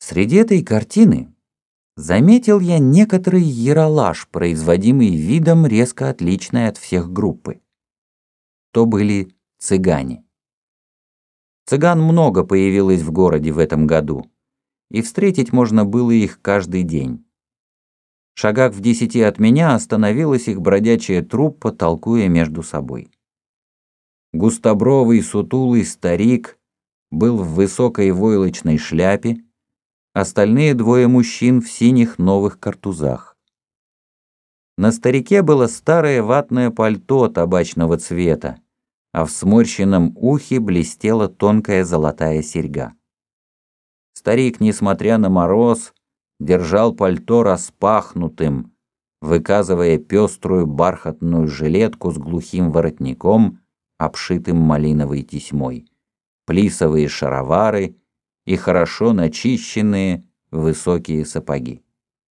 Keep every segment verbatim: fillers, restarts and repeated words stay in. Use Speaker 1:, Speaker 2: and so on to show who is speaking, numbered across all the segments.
Speaker 1: Среди этой картины заметил я некоторый яролаж, производимый видом, резко отличный от всех группы. То были цыгане. Цыган много появилось в городе в этом году, и встретить можно было их каждый день. В шагах в десяти от меня остановилась их бродячая труппа, толкуя между собой. Густобровый сутулый старик был в высокой войлочной шляпе, остальные двое мужчин в синих новых картузах. На старике было старое ватное пальто табачного цвета, а в сморщенном ухе блестела тонкая золотая серьга. Старик, несмотря на мороз, держал пальто распахнутым, выказывая пеструю бархатную жилетку с глухим воротником, обшитым малиновой тесьмой, плисовые шаровары и хорошо начищенные высокие сапоги.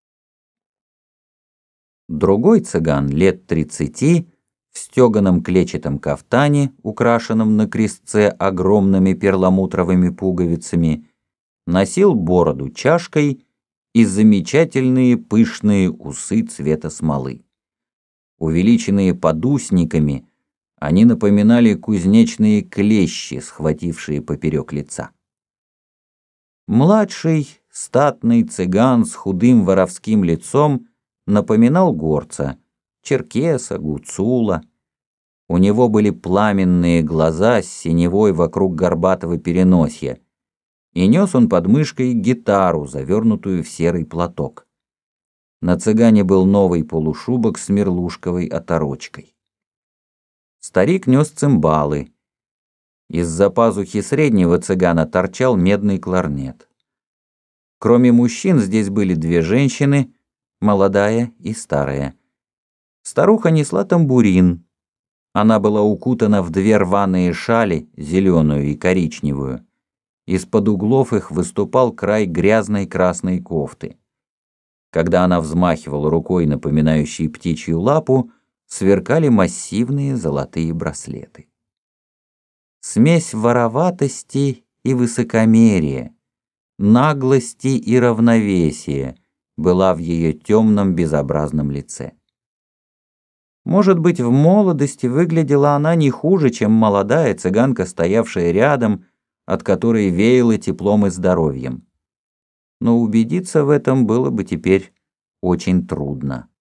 Speaker 1: Другой цыган лет тридцати, в стеганом клетчатом кафтане, украшенном на крестце огромными перламутровыми пуговицами, носил бороду чашкой и замечательные пышные усы цвета смолы. Увеличенные подусниками, они напоминали кузнечные клещи, схватившие поперек лица. Младший, статный цыган с худым воровским лицом напоминал горца, черкеса, гуцула. У него были пламенные глаза с синевой вокруг горбатого переносья, и нес он под мышкой гитару, завернутую в серый платок. На цыгане был новый полушубок с мерлушковой оторочкой. Старик нес цимбалы. Из-за пазухи среднего цыгана торчал медный кларнет. Кроме мужчин здесь были две женщины, молодая и старая. Старуха несла тамбурин. Она была укутана в две рваные шали, зеленую и коричневую. Из-под углов их выступал край грязной красной кофты. Когда она взмахивала рукой, напоминающей птичью лапу, сверкали массивные золотые браслеты. Смесь вороватости и высокомерия, наглости и равновесия была в ее темном безобразном лице. Может быть, в молодости выглядела она не хуже, чем молодая цыганка, стоявшая рядом, от которой веяло теплом и здоровьем. Но убедиться в этом было бы теперь очень трудно.